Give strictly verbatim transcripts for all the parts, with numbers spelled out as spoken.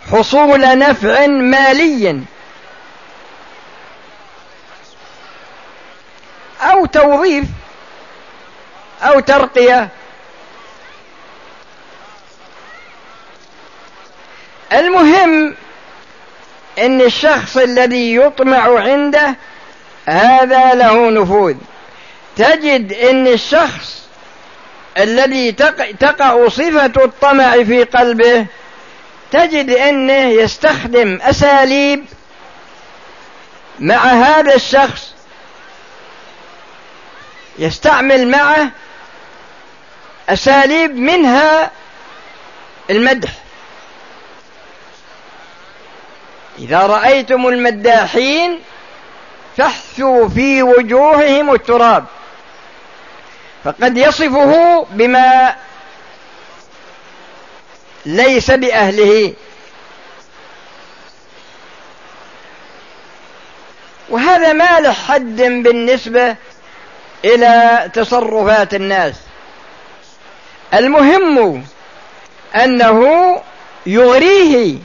حصول نفع مالي أو توظيف أو ترقية. المهم أن الشخص الذي يطمع عنده هذا له نفوذ. تجد أن الشخص الذي تقع صفة الطمع في قلبه تجد أنه يستخدم أساليب مع هذا الشخص، يستعمل معه أساليب منها المدح. إذا رأيتم المداحين فاحثوا في وجوههم التراب، فقد يصفه بما ليس بأهله. وهذا ما له حد بالنسبة إلى تصرفات الناس. المهم أنه يغريه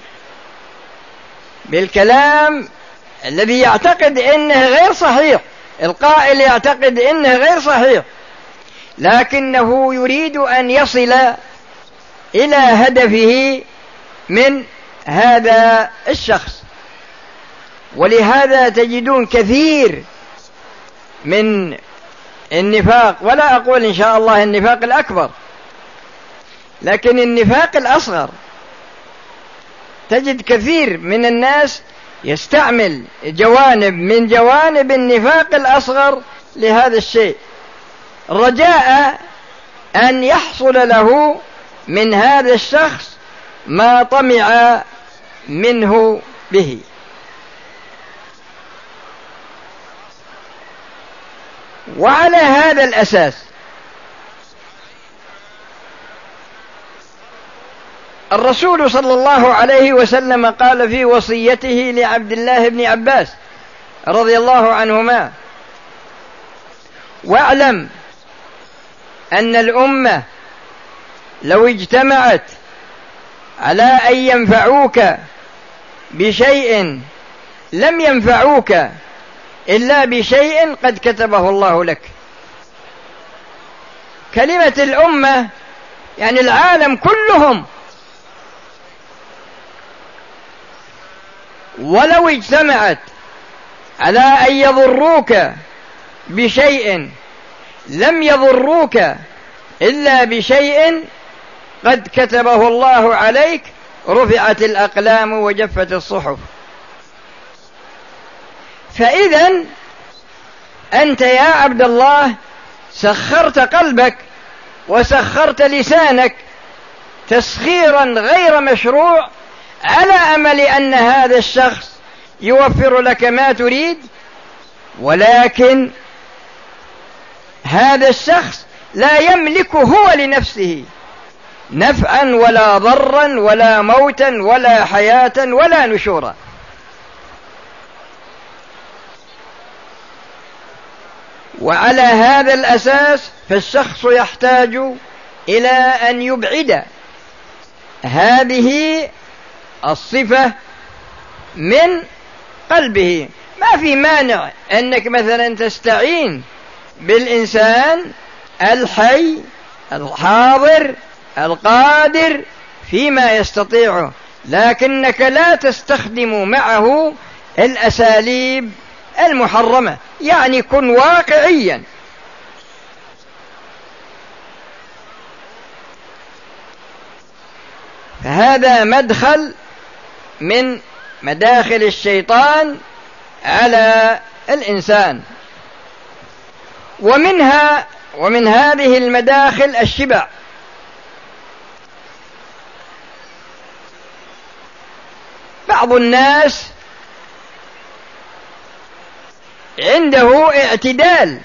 بالكلام الذي يعتقد أنه غير صحيح، القائل يعتقد أنه غير صحيح، لكنه يريد أن يصل إلى هدفه من هذا الشخص. ولهذا تجدون كثير من النفاق، ولا أقول إن شاء الله النفاق الأكبر، لكن النفاق الأصغر، تجد كثير من الناس يستعمل جوانب من جوانب النفاق الأصغر لهذا الشيء، رجاء أن يحصل له من هذا الشخص ما طمع منه به. وعلى هذا الأساس الرسول صلى الله عليه وسلم قال في وصيته لعبد الله بن عباس رضي الله عنهما: واعلم أن الأمة لو اجتمعت على أن ينفعوك بشيء لم ينفعوك إلا بشيء قد كتبه الله لك. كلمة الأمة يعني العالم كلهم، ولو اجتمعت على أن يضروك بشيء لم يضروك إلا بشيء قد كتبه الله عليك، رفعت الأقلام وجفت الصحف. فإذا أنت يا عبد الله سخرت قلبك وسخرت لسانك تسخيرا غير مشروع على أمل أن هذا الشخص يوفر لك ما تريد، ولكن هذا الشخص لا يملك هو لنفسه نفعا ولا ضرا ولا موتا ولا حياة ولا نشورا. وعلى هذا الأساس فالشخص يحتاج إلى أن يبعد هذه الصفة من قلبه. ما في مانع أنك مثلا تستعين بالإنسان الحي الحاضر القادر فيما يستطيعه، لكنك لا تستخدم معه الأساليب المحرمة. يعني كن واقعيا. فهذا مدخل من مداخل الشيطان على الإنسان. ومنها ومن هذه المداخل الشبع. بعض الناس عنده اعتدال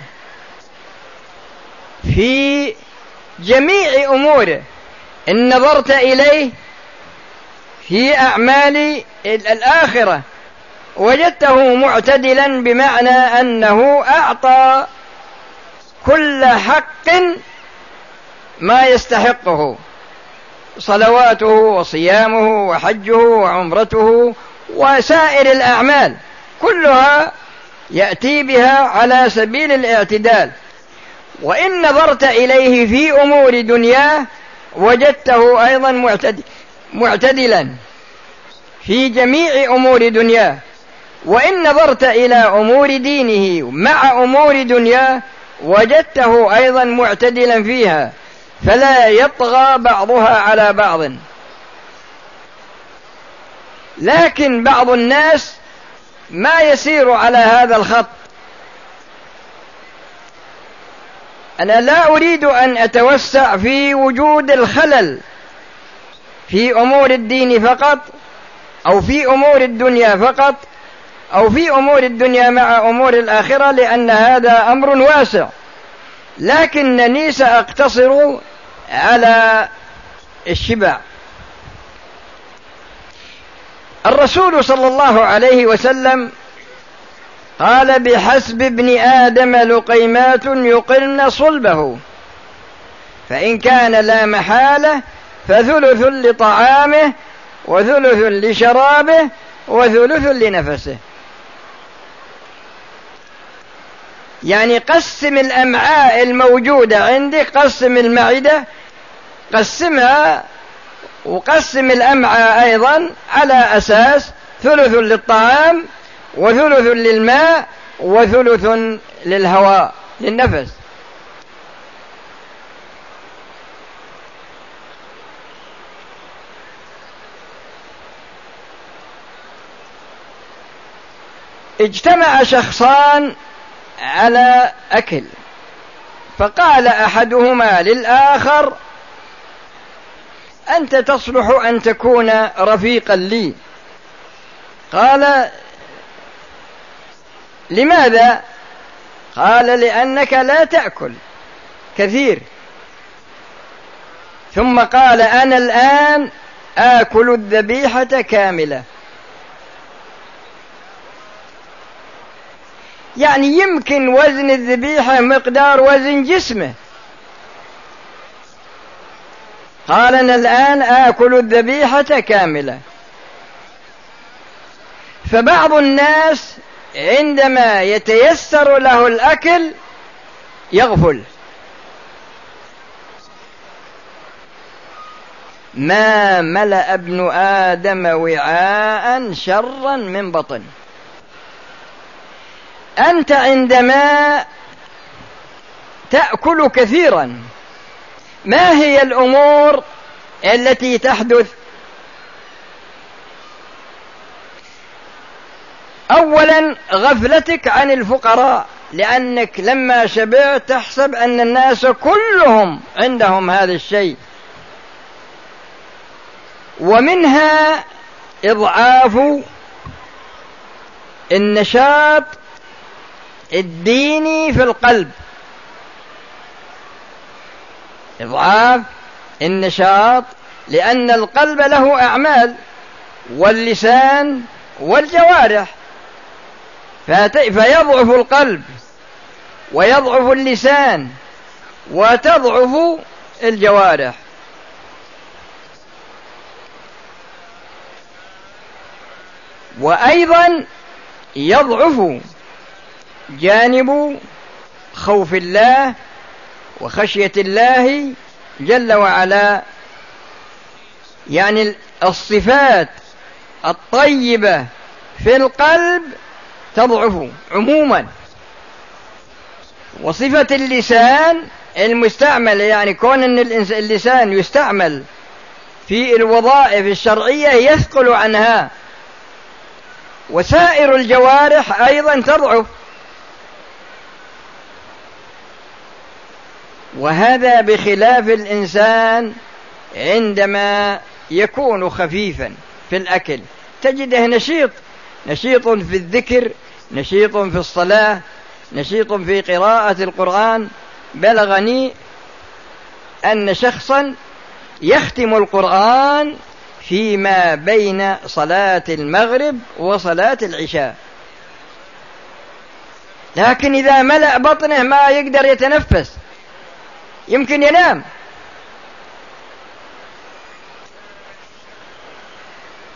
في جميع أموره. إن نظرت إليه في أعمال الآخرة وجدته معتدلا، بمعنى أنه أعطى كل حق ما يستحقه. صلواته وصيامه وحجه وعمرته وسائر الأعمال كلها يأتي بها على سبيل الاعتدال. وإن نظرت إليه في أمور دنياه وجدته أيضا معتدلا في جميع أمور دنياه، وإن نظرت إلى أمور دينه مع أمور دنياه وجدته أيضا معتدلا فيها، فلا يطغى بعضها على بعض. لكن بعض الناس ما يسير على هذا الخط. أنا لا أريد أن أتوسع في وجود الخلل في أمور الدين فقط، أو في أمور الدنيا فقط، أو في أمور الدنيا مع أمور الآخرة، لأن هذا أمر واسع، لكنني سأقتصر على الشبع. الرسول صلى الله عليه وسلم قال: بحسب ابن آدم لقيمات يقلن صلبه، فإن كان لا محالة فثلث لطعامه وثلث لشرابه وثلث لنفسه. يعني قسم الأمعاء الموجودة عندك، قسم المعدة، قسمها، وقسم الأمعاء أيضا على أساس ثلث للطعام وثلث للماء وثلث للهواء للنفس. اجتمع شخصان على أكل، فقال أحدهما للآخر: أنت تصلح أن تكون رفيقا لي. قال: لماذا؟ قال: لأنك لا تأكل كثير. ثم قال: أنا الآن آكل الذبيحة كاملة. يعني يمكن وزن الذبيحة مقدار وزن جسمه. قال: أنا الآن آكل الذبيحة كاملة. فبعض الناس عندما يتيسر له الأكل يغفل. ما ملأ ابن آدم وعاء شرا من بطن. أنت عندما تأكل كثيرا، ما هي الأمور التي تحدث؟ أولا غفلتك عن الفقراء، لأنك لما شبعت تحسب أن الناس كلهم عندهم هذا الشيء. ومنها إضعاف النشاط الديني في القلب، إضعاف النشاط، لأن القلب له أعمال، واللسان والجوارح، فيضعف القلب ويضعف اللسان وتضعف الجوارح. وأيضا يضعف جانب خوف الله وخشية الله جل وعلا، يعني الصفات الطيبة في القلب تضعف عموما. وصفة اللسان المستعمل، يعني كون أن اللسان يستعمل في الوظائف الشرعية يثقل عنها، وسائر الجوارح أيضا تضعف. وهذا بخلاف الإنسان عندما يكون خفيفا في الأكل، تجده نشيط، نشيط في الذكر، نشيط في الصلاة، نشيط في قراءة القرآن. بلغني أن شخصا يختم القرآن فيما بين صلاة المغرب وصلاة العشاء، لكن إذا ملأ بطنه ما يقدر يتنفس، يمكن ينام.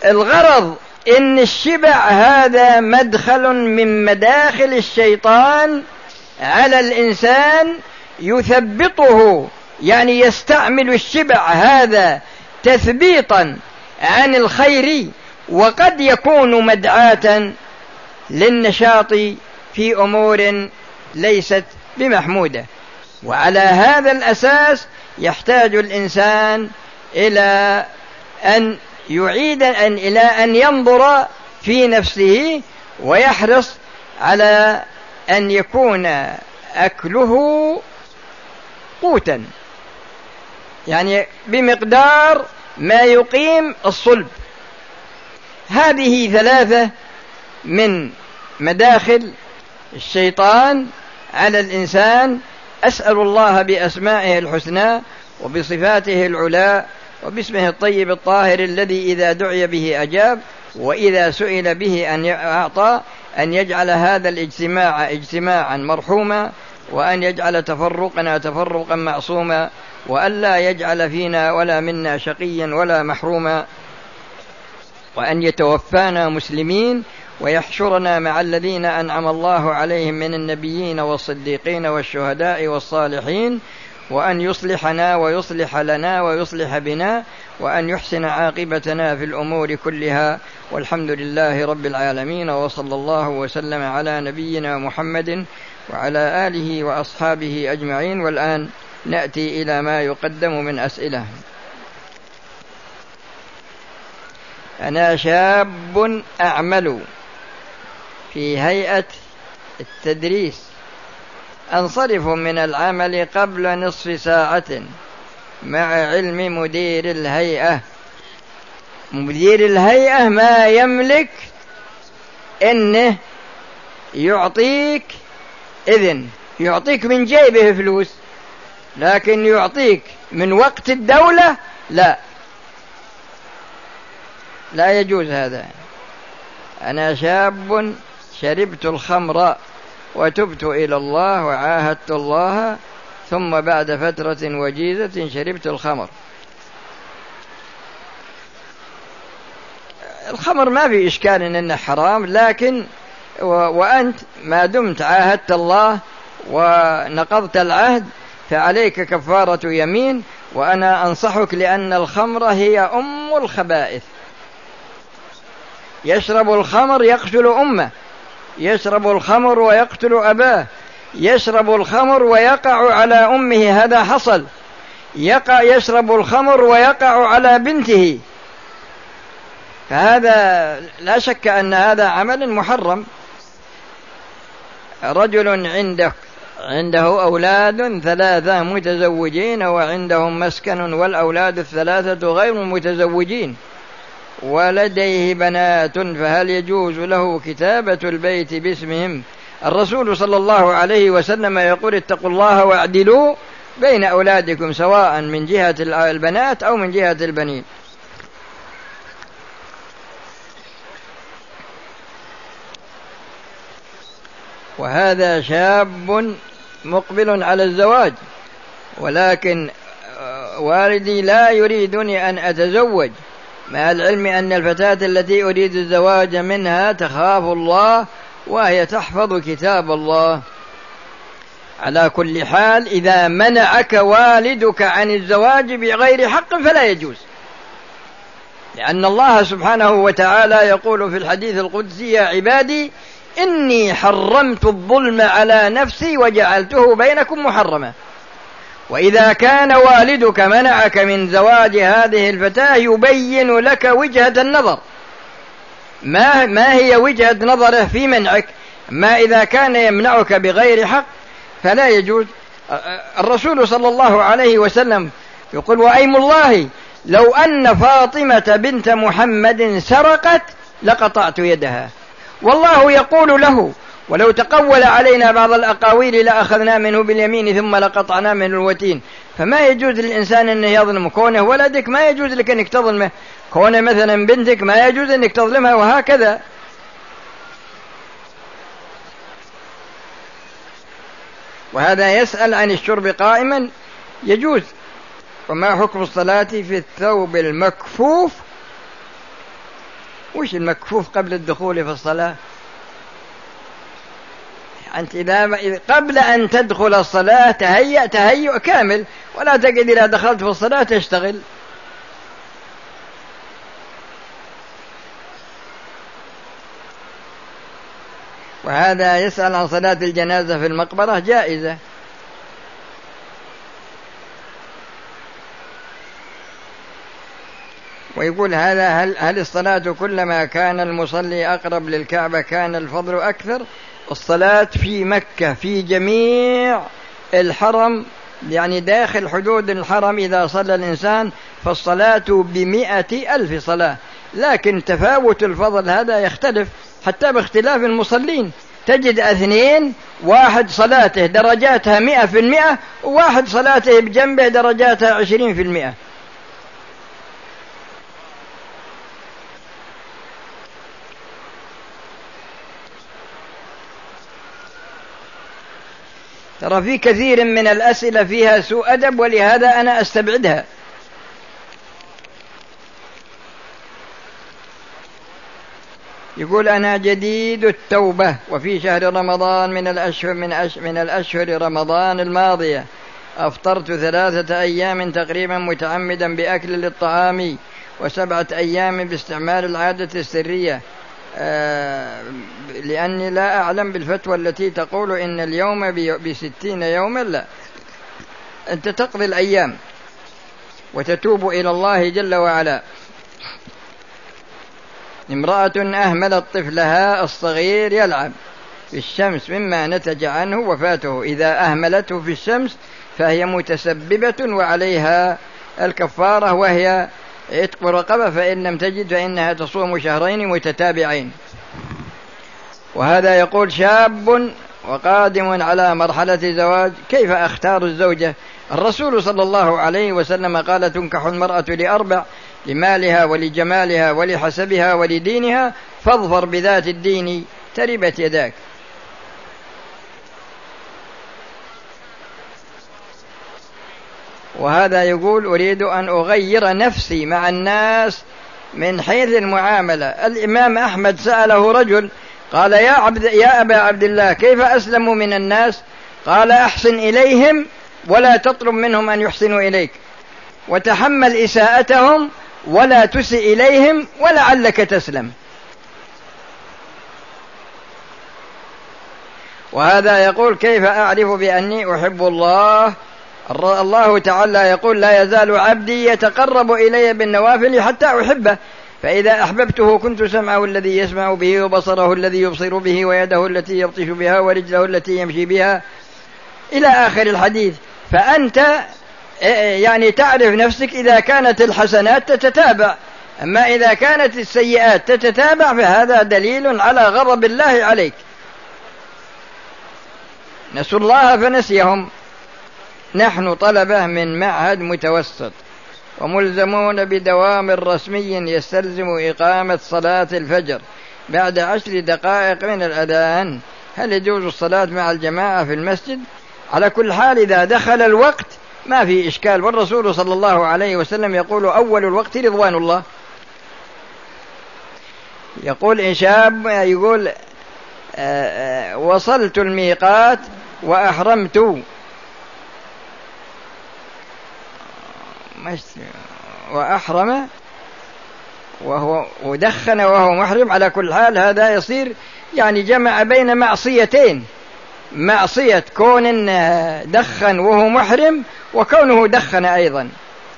الغرض إن الشبع هذا مدخل من مداخل الشيطان على الإنسان يثبطه، يعني يستعمل الشبع هذا تثبيطا عن الخير، وقد يكون مدعاة للنشاط في أمور ليست بمحمودة. وعلى هذا الأساس يحتاج الإنسان إلى أن يعيد أن إلى أن ينظر في نفسه ويحرص على أن يكون أكله قوتا، يعني بمقدار ما يقيم الصلب. هذه ثلاثة من مداخل الشيطان على الإنسان. أسأل الله بأسمائه الحسنى وبصفاته العلى وباسمه الطيب الطاهر الذي إذا دعي به أجاب وإذا سئل به أن أعطى، أن يجعل هذا الاجتماع اجتماعا مرحوما، وأن يجعل تفرقنا تفرقا معصوما، وأن لا يجعل فينا ولا منا شقيا ولا محروما، وأن يتوفانا مسلمين ويحشرنا مع الذين أنعم الله عليهم من النبيين والصديقين والشهداء والصالحين، وأن يصلحنا ويصلح لنا ويصلح بنا، وأن يحسن عاقبتنا في الأمور كلها، والحمد لله رب العالمين، وصلى الله وسلم على نبينا محمد وعلى آله وأصحابه أجمعين. والآن نأتي إلى ما يقدم من أسئلة. أنا شاب أعمل في هيئة التدريس، أنصرف من العمل قبل نصف ساعة مع علم مدير الهيئة. مدير الهيئة ما يملك إنه يعطيك إذن، يعطيك من جيبه فلوس، لكن يعطيك من وقت الدولة لا، لا يجوز هذا. أنا شاب شربت الخمر وتبت إلى الله وعاهدت الله، ثم بعد فترة وجيزة شربت الخمر. الخمر ما في إشكال إنه حرام، لكن وأنت ما دمت عاهدت الله ونقضت العهد فعليك كفارة يمين. وأنا أنصحك، لأن الخمر هي أم الخبائث. يشرب الخمر يقتل أمه، يشرب الخمر ويقتل أباه، يشرب الخمر ويقع على أمه، هذا حصل. يقع يشرب الخمر ويقع على بنته، فهذا لا شك أن هذا عمل محرم. رجل عنده عنده أولاد ثلاثة متزوجين وعندهم مسكن، والأولاد الثلاثة غير متزوجين، ولديه بنات، فهل يجوز له كتابة البيت باسمهم؟ الرسول صلى الله عليه وسلم يقول: اتقوا الله واعدلوا بين أولادكم، سواء من جهة البنات أو من جهة البنين. وهذا شاب مقبل على الزواج، ولكن والدي لا يريدني أن أتزوج، مع العلم أن الفتاة التي أريد الزواج منها تخاف الله وهي تحفظ كتاب الله. على كل حال، إذا منعك والدك عن الزواج بغير حق فلا يجوز، لأن الله سبحانه وتعالى يقول في الحديث القدسي: يا عبادي إني حرمت الظلم على نفسي وجعلته بينكم محرما. وإذا كان والدك منعك من زواج هذه الفتاة يبين لك وجهة النظر، ما, ما هي وجهة نظره في منعك. ما إذا كان يمنعك بغير حق فلا يجوز. الرسول صلى الله عليه وسلم يقول: وأيم الله لو أن فاطمة بنت محمد سرقت لقطعت يدها. والله يقول له: ولو تقول علينا بعض الأقاويل لأخذنا منه باليمين ثم لقطعنا منه الوتين. فما يجوز للإنسان أنه يظلم. كونه ولدك ما يجوز لك أنك تظلمه، كونه مثلا بنتك ما يجوز أنك تظلمها، وهكذا. وهذا يسأل عن الشرب قائما، يجوز. وما حكم الصلاة في الثوب المكفوف وش المكفوف قبل الدخول في الصلاة؟ أنت إذا قبل أن تدخل الصلاة تهيأ تهيؤ كامل، ولا تقعد إذا دخلت في الصلاة تشتغل. وهذا يسأل عن صلاة الجنازة في المقبرة، جائزة. ويقول هذا هل, هل الصلاة كلما كان المصلي أقرب للكعبة كان الفضل أكثر؟ الصلاة في مكة في جميع الحرم، يعني داخل حدود الحرم إذا صلى الإنسان فالصلاة بمئة ألف صلاة، لكن تفاوت الفضل هذا يختلف حتى باختلاف المصلين. تجد اثنين واحد صلاته درجاتها مئة في المئة، وواحد صلاته بجنبه درجاتها عشرين في المئة. ترى في كثير من الأسئلة فيها سوء أدب، ولهذا أنا أستبعدها. يقول أنا جديد التوبة، وفي شهر رمضان من الأشهر من, أش من الأشهر رمضان الماضية أفطرت ثلاثة أيام تقريبا متعمدا بأكل للطعام، وسبعة أيام باستعمال العادة السرية، آه لأني لا أعلم بالفتوى التي تقول إن اليوم بستين يوما. لا، أنت تقضي الأيام وتتوب إلى الله جل وعلا. امرأة أهملت طفلها الصغير يلعب في الشمس مما نتج عنه وفاته، إذا أهملته في الشمس فهي متسببة وعليها الكفارة، وهي عتق رقبة، فإن لم تجد فإنها تصوم شهرين متتابعين. وهذا يقول شاب وقادم على مرحلة زواج، كيف أختار الزوجة؟ الرسول صلى الله عليه وسلم قال تنكح المرأة لأربع: لمالها ولجمالها ولحسبها ولدينها، فاظفر بذات الدين تربت يداك. وهذا يقول أريد أن أغير نفسي مع الناس من حيث المعاملة. الإمام أحمد سأله رجل قال يا, عبد يا أبا عبد الله كيف أسلم من الناس؟ قال أحسن إليهم ولا تطلب منهم أن يحسنوا إليك، وتحمل إساءتهم ولا تسئ إليهم ولعلك تسلم. وهذا يقول كيف أعرف بأني أحب الله؟ الله تعالى يقول لا يزال عبدي يتقرب إلي بالنوافل حتى أحبه، فإذا أحببته كنت سمعه الذي يسمع به وبصره الذي يبصر به ويده التي يبطش بها ورجله التي يمشي بها إلى آخر الحديث. فأنت يعني تعرف نفسك إذا كانت الحسنات تتتابع، أما إذا كانت السيئات تتتابع فهذا دليل على غضب الله عليك. نسوا الله فنسيهم. نحن طلبة من معهد متوسط وملزمون بدوام رسمي يستلزم إقامة صلاة الفجر بعد عشر دقائق من الأذان. هل يجوز الصلاة مع الجماعة في المسجد؟ على كل حال إذا دخل الوقت ما في إشكال، والرسول صلى الله عليه وسلم يقول أول الوقت رضوان الله. يقول إن شاب يقول آآ آآ وصلت الميقات وأحرمت وأحرم وهو ودخن وهو محرم، على كل حال هذا يصير يعني جمع بين معصيتين: معصية كون دخن وهو محرم وكونه دخن أيضا،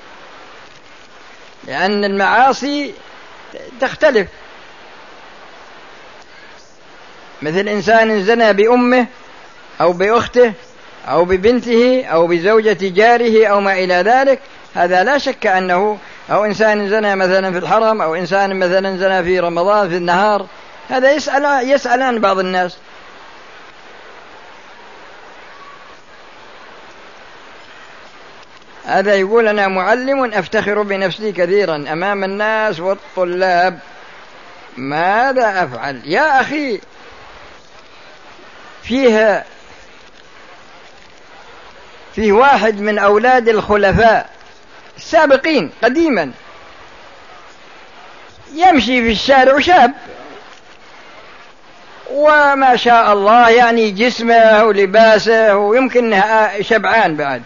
لأن المعاصي تختلف. مثل إنسان زنى بأمه أو بأخته أو ببنته أو بزوجة جاره أو ما إلى ذلك، هذا لا شك أنه، أو إنسان زنى مثلا في الحرم، أو إنسان مثلا زنى في رمضان في النهار، هذا يسأل يسألان بعض الناس. هذا يقول أنا معلم أفتخر بنفسي كثيرا أمام الناس والطلاب، ماذا أفعل؟ يا أخي فيها فيه واحد من أولاد الخلفاء السابقين قديما يمشي في الشارع شاب وما شاء الله يعني جسمه ولباسه ويمكن شبعان بعد،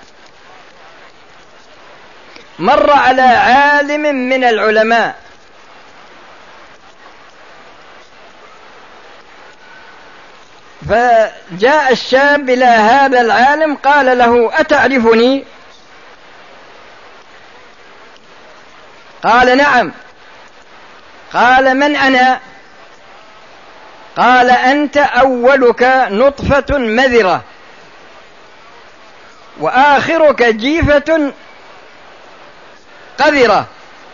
مر على عالم من العلماء فجاء الشاب إلى هذا العالم قال له: أتعرفني؟ قال: نعم. قال: من أنا؟ قال: أنت أولك نطفة مذرة وآخرك جيفة قذرة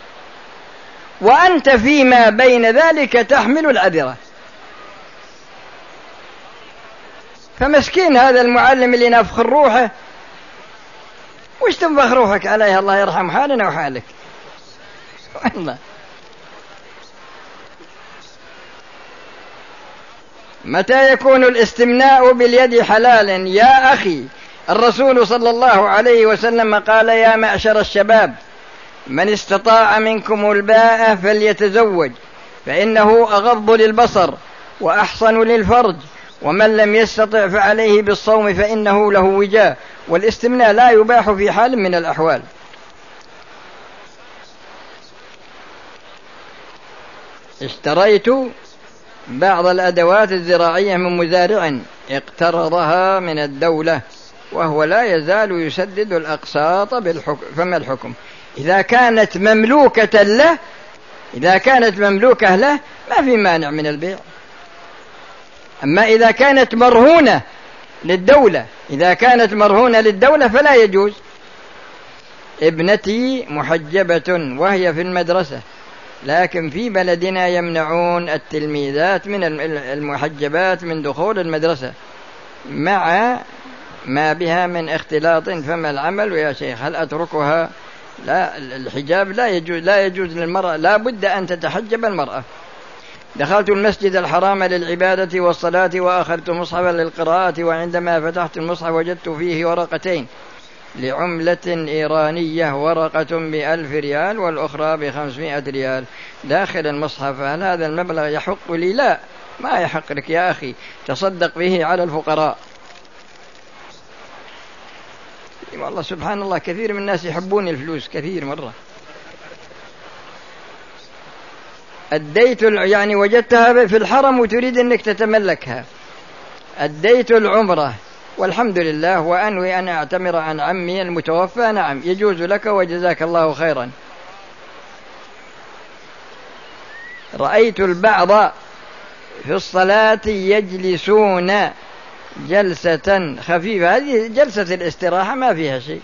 وأنت فيما بين ذلك تحمل العذرة. فمسكين هذا المعلم اللي نفخر روحه، وش تنفخ روحك عليها؟ الله يرحم حالنا وحالك والله. متى يكون الاستمناء باليد حلالا؟ يا أخي، الرسول صلى الله عليه وسلم قال: يا معشر الشباب، من استطاع منكم الباءة فليتزوج فإنه أغض للبصر وأحصن للفرج، ومن لم يستطع فعليه بالصوم فإنه له وجاء. والاستمناء لا يباح في حال من الأحوال. اشتريت بعض الأدوات الزراعية من مزارع اقترضها من الدولة وهو لا يزال يسدد الأقساط بالحكم. فما الحكم؟ إذا كانت مملوكة له إذا كانت مملوكة له ما في مانع من البيع. أما إذا كانت مرهونة للدولة إذا كانت مرهونة للدولة فلا يجوز. ابنتي محجبة وهي في المدرسة، لكن في بلدنا يمنعون التلميذات من المحجبات من دخول المدرسة مع ما بها من اختلاط، فما العمل يا شيخ؟ هل أتركها؟ لا، الحجاب لا يجوز لا يجوز للمرأة، لا بد أن تتحجب المرأة. دخلت المسجد الحرام للعبادة والصلاة وأخذت مصحفا للقراءة، وعندما فتحت المصحف وجدت فيه ورقتين لعملة إيرانية، ورقة بألف ريال والأخرى بخمسمائة ريال داخل المصحف. هل هذا المبلغ يحق لي؟ لا، ما يحق لك يا أخي، تصدق به على الفقراء. والله سبحان الله، كثير من الناس يحبون الفلوس كثير مرة. أديت يعني وجدتها في الحرم وتريد أنك تتملكها. أديت العمرة والحمد لله وأنوي أن أعتمر عن عمي المتوفى، نعم يجوز لك وجزاك الله خيرا. رأيت البعض في الصلاة يجلسون جلسة خفيفة، هذه جلسة الاستراحة ما فيها شيء.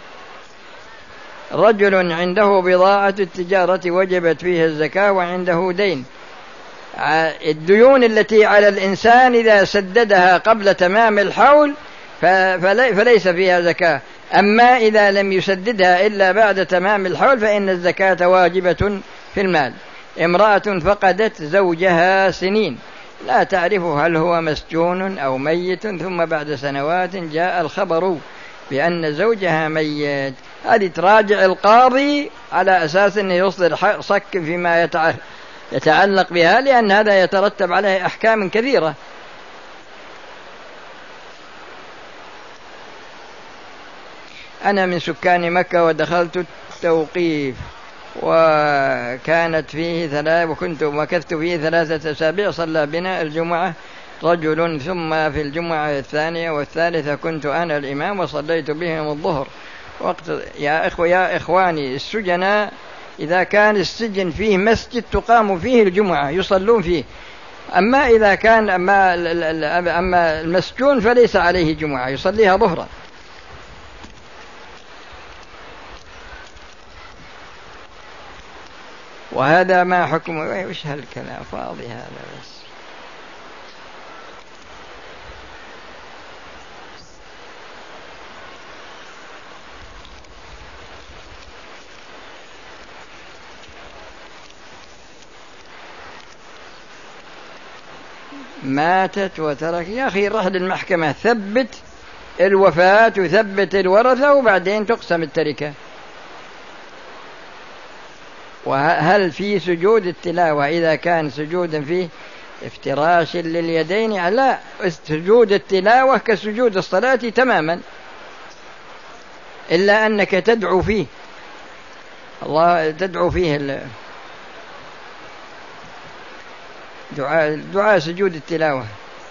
رجل عنده بضاعة التجارة وجبت فيها الزكاة وعنده دين. الديون التي على الإنسان إذا سددها قبل تمام الحول فليس فيها زكاة، أما إذا لم يسددها إلا بعد تمام الحول فإن الزكاة واجبة في المال. امرأة فقدت زوجها سنين لا تعرف هل هو مسجون أو ميت، ثم بعد سنوات جاء الخبر بأن زوجها ميت. هذه تراجع القاضي على أساس أنه يصدر صك فيما يتعلق بها، لأن هذا يترتب عليه أحكام كثيرة. أنا من سكان مكة ودخلت التوقيف وكانت فيه ثلاث وكنت مكثت فيه ثلاثة أسابيع. صلى بنا الجمعة رجل، ثم في الجمعة الثانية والثالثة كنت أنا الإمام وصليت بهم الظهر. وقت يا إخوة يا إخواني، السجناء إذا كان السجن فيه مسجد تقام فيه الجمعة يصلون فيه، أما إذا كان أما, أما المسجون فليس عليه جمعة يصليها ظهرا. وهذا ما حكم. وش هالكلام فاضي هذا بس. ماتت وترك. يا أخي رح للمحكمة، ثبت الوفاة وثبت الورثة وبعدين تقسم التركة. وهل في سجود التلاوة إذا كان سجودا فيه افتراش لليدين؟ لا، سجود التلاوة كسجود الصلاة تماما، إلا أنك تدعو فيه الله، تدعو فيه دعاء, دعاء سجود التلاوة.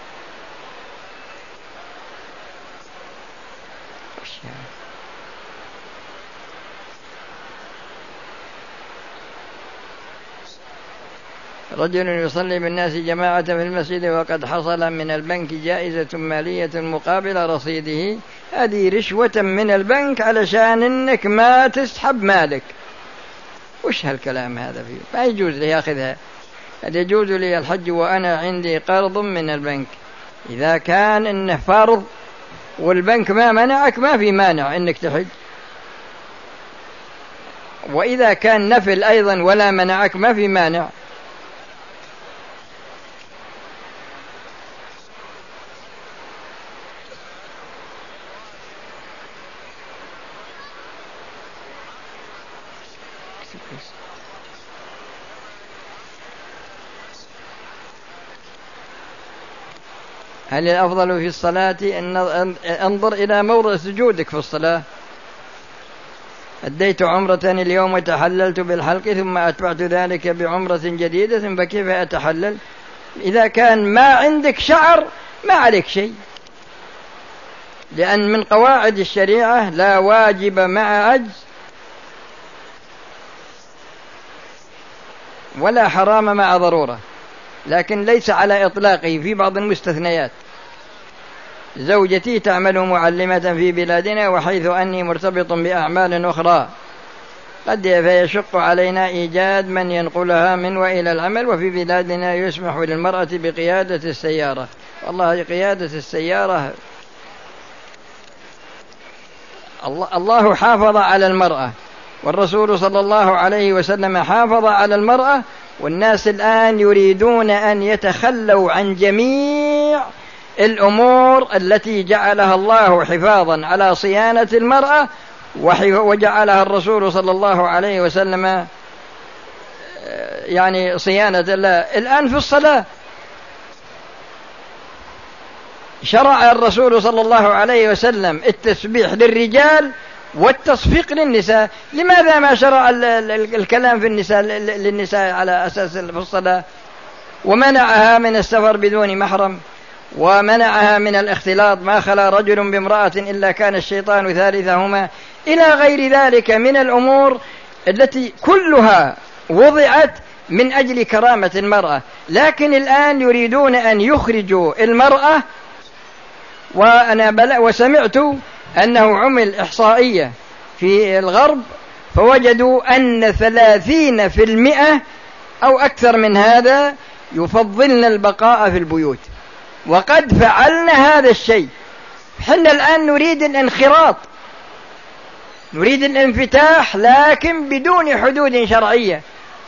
رجل يصلي بالناس جماعة في المسجد وقد حصل من البنك جائزة مالية مقابل رصيده، هذه رشوة من البنك علشان إنك ما تسحب مالك. وش هالكلام هذا فيه؟ ما يجوز لي يأخذها. هل يجوز لي الحج وأنا عندي قرض من البنك؟ إذا كان إنه فرض والبنك ما منعك ما في مانع إنك تحج، وإذا كان نفل أيضا ولا منعك ما في مانع. هل الأفضل في الصلاة أن أنظر إلى موضع سجودك في الصلاة؟ أديت عمرة اليوم وتحللت بالحلق ثم أتبعت ذلك بعمرة جديدة، فكيف أتحلل؟ إذا كان ما عندك شعر ما عليك شيء، لأن من قواعد الشريعة لا واجب مع عجز ولا حرام مع ضرورة، لكن ليس على إطلاقه في بعض المستثنيات. زوجتي تعمل معلمة في بلادنا، وحيث أني مرتبط بأعمال أخرى قد فيشق علينا إيجاد من ينقلها من وإلى العمل، وفي بلادنا يسمح للمرأة بقيادة السيارة. والله قيادة السيارة الله حافظ على المرأة، والرسول صلى الله عليه وسلم حافظ على المرأة، والناس الآن يريدون أن يتخلوا عن جميع الأمور التي جعلها الله حفاظا على صيانة المرأة وجعلها الرسول صلى الله عليه وسلم يعني صيانة الله. الآن في الصلاة شرع الرسول صلى الله عليه وسلم التسبيح للرجال والتصفيق للنساء، لماذا ما شرع الكلام في النساء للنساء على أساس في الصلاة؟ ومنعها من السفر بدون محرم، ومنعها من الاختلاط، ما خلا رجل بامرأة إلا كان الشيطان ثالثهما، إلى غير ذلك من الأمور التي كلها وضعت من أجل كرامة المرأة. لكن الآن يريدون أن يخرجوا المرأة، وأنا بل وسمعت أنه عمل إحصائية في الغرب فوجدوا أن ثلاثين في المئة أو أكثر من هذا يفضلن البقاء في البيوت، وقد فعلنا هذا الشيء. حنا الآن نريد الانخراط، نريد الانفتاح، لكن بدون حدود شرعية.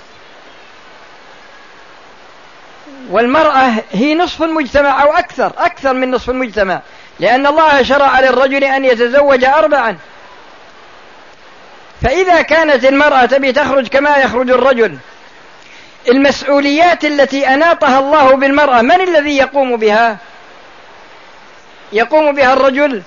والمرأة هي نصف المجتمع أو أكثر أكثر من نصف المجتمع، لأن الله شرع للرجل أن يتزوج أربعا. فإذا كانت المرأة تبي تخرج كما يخرج الرجل، المسؤوليات التي أناطها الله بالمرأة من الذي يقوم بها؟ يقوم بها الرجل.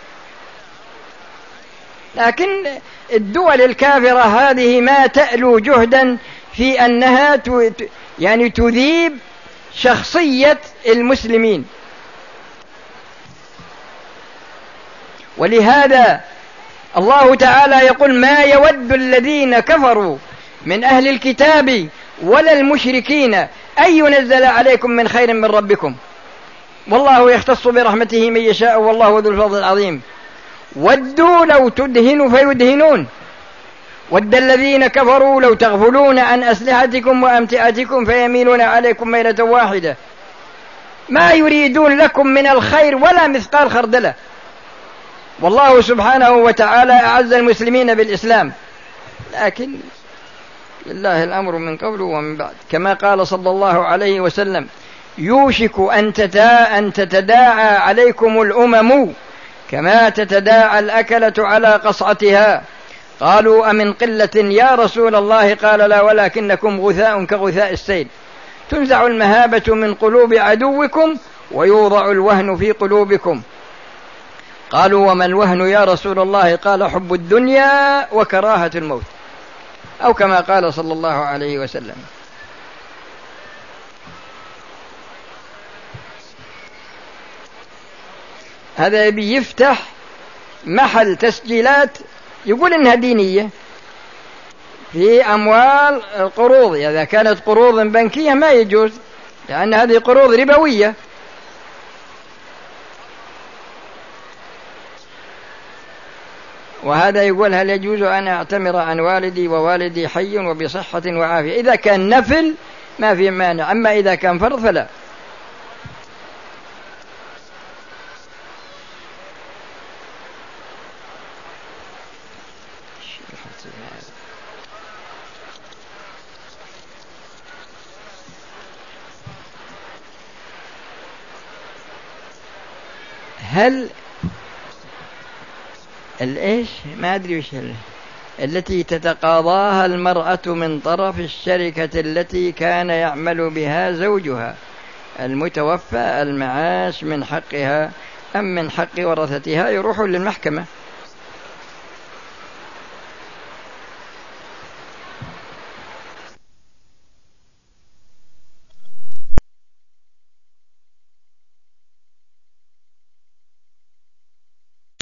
لكن الدول الكافرة هذه ما تألو جهدا في أنها يعني تذيب شخصية المسلمين. ولهذا الله تعالى يقول: ما يود الذين كفروا من أهل الكتاب ولا المشركين أن ينزل عليكم من خير من ربكم، والله يختص برحمته من يشاء والله ذو الفضل العظيم. ودوا لو تدهنوا فيدهنون، ود الذين كفروا لو تغفلون عن أسلحتكم وأمتعتكم فيميلون عليكم ميلة واحدة. ما يريدون لكم من الخير ولا مثقال خردلة. والله سبحانه وتعالى أعز المسلمين بالإسلام، لكن لله الأمر من قبل ومن بعد، كما قال صلى الله عليه وسلم: يوشك أن تتداعى عليكم الأمم كما تتداعى الأكلة على قصعتها، قالوا أمن قلة يا رسول الله؟ قال لا، ولكنكم غثاء كغثاء السيل، تنزع المهابة من قلوب عدوكم ويوضع الوهن في قلوبكم. قالوا وما الوهن يا رسول الله؟ قال حب الدنيا وكراهة الموت، أو كما قال صلى الله عليه وسلم. هذا يبي يفتح محل تسجيلات يقول إنها دينية في أموال القروض. إذا كانت قروض بنكية ما يجوز، لأن هذه قروض ربوية. وهذا يقول هل يجوز أن أعتمر عن والدي ووالدي حي وبصحة وعافية؟ إذا كان نفل ما في مانع، أما إذا كان فرض فلا. هل الإيش ما أدري وش التي تتقاضاها المرأة من طرف الشركة التي كان يعمل بها زوجها المتوفى المعاش من حقها أم من حق ورثتها؟ يروحون للمحكمة.